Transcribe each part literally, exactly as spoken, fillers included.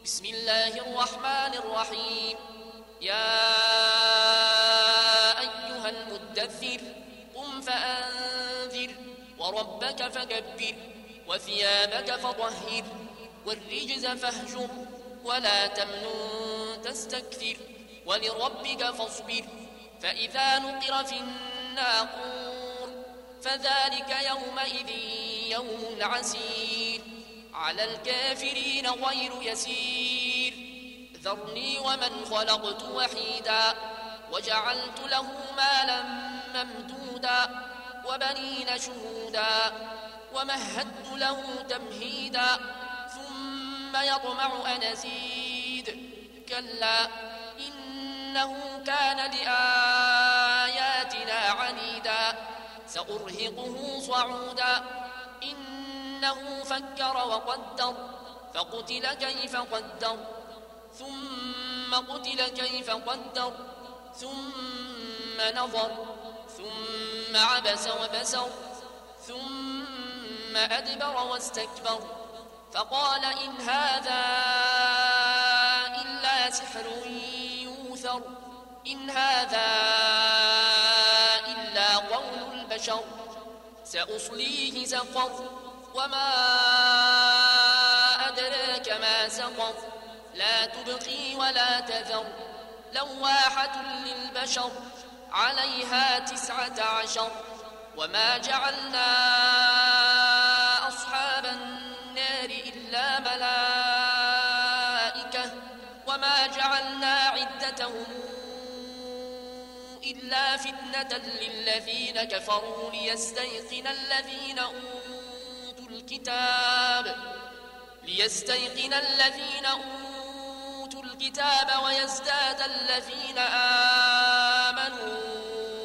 بسم الله الرحمن الرحيم. يا أيها المدثر قم فأنذر وربك فكبر وثيابك فطهر والرجز فاهجر ولا تمنن تستكثر ولربك فاصبر. فإذا نقر في الناقور فذلك يومئذ يوم عسير على الكافرين غير يسير. ذرني ومن خلقت وحيدا وجعلت له مالا ممدودا وبنين شهودا ومهدت له تمهيدا ثم يطمع أن أزيد كلا إنه كان لآياتنا عنيدا سأرهقه صعودا. إنه فكر وقدر فقتل كيف قدر ثم قتل كيف قدر ثم نظر ثم عبس وبسر ثم أدبر واستكبر فقال إن هذا إلا سحر يوثر إن هذا إلا قول البشر سأصليه سقر وما أدراك ما سقر لا تبقي ولا تذر لواحة للبشر عليها تسعة عشر. وما جعلنا أصحاب النار إلا ملائكة وما جعلنا عدتهم إلا فتنة للذين كفروا ليستيقن الذين أوتوا الكتاب ليستيقن الذين أوتوا الكتاب ويزداد الذين آمنوا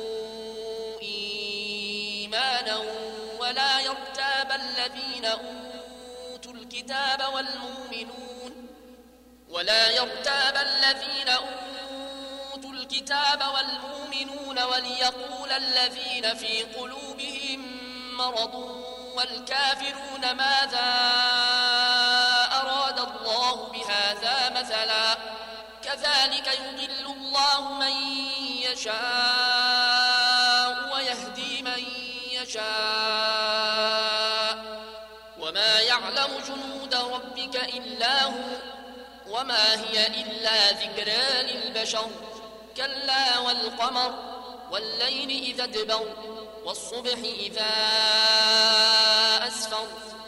إيمانا ولا يرتاب الذين أوتوا الكتاب والمؤمنون ولا يرتاب الذين أوتوا الكتاب والمؤمنون وليقول الذين في قلوبهم مرض والكافرون ماذا أراد الله بهذا مثلا كذلك يضل الله من يشاء ويهدي من يشاء وما يعلم جنود ربك إلا هو وما هي إلا ذكرى للبشر. كلا والقمر والليل إذا ادبر والصبح إذا أسفر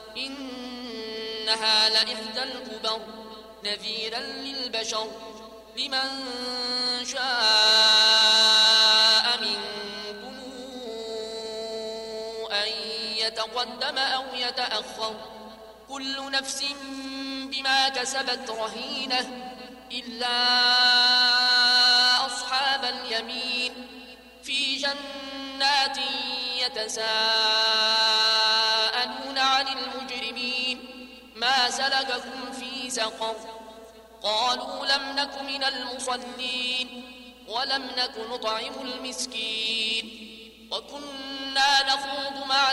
إنها لإحدى الكبر نذيرا للبشر لمن شاء منكم أن يتقدم أو يتأخر كل نفس بما كسبت رهينة إلا أصحاب اليمين في جنات يتساءلون عن المجرمين ما سلككم في سقر قالوا لم نك من المصلين ولم نك نطعم المسكين وكنا نخوض مع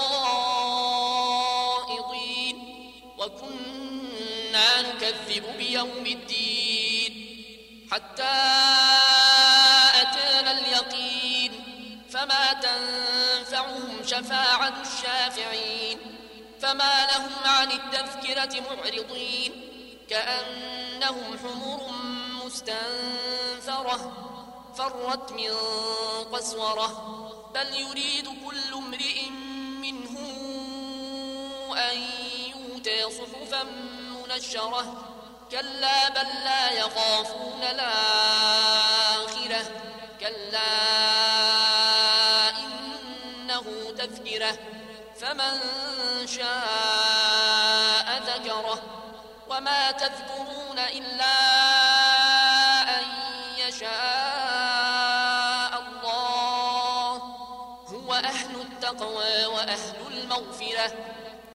الخائضين وكنا نكذب بيوم الدين حتى أتانا اليقين فما تنفعهم شفاعة الشافعين فما لهم عن التذكرة معرضين كأنهم حمر مستنفرة فرت من قسورة بل يريد كل امرئ منهم أن يؤتى صحفا منشرة كلا بل لا يخافون الآخرة كلا إنه تذكرة فمن شاء ذكره وما تذكرون إلا أن يشاء الله هو أهل التقوى وأهل المغفرة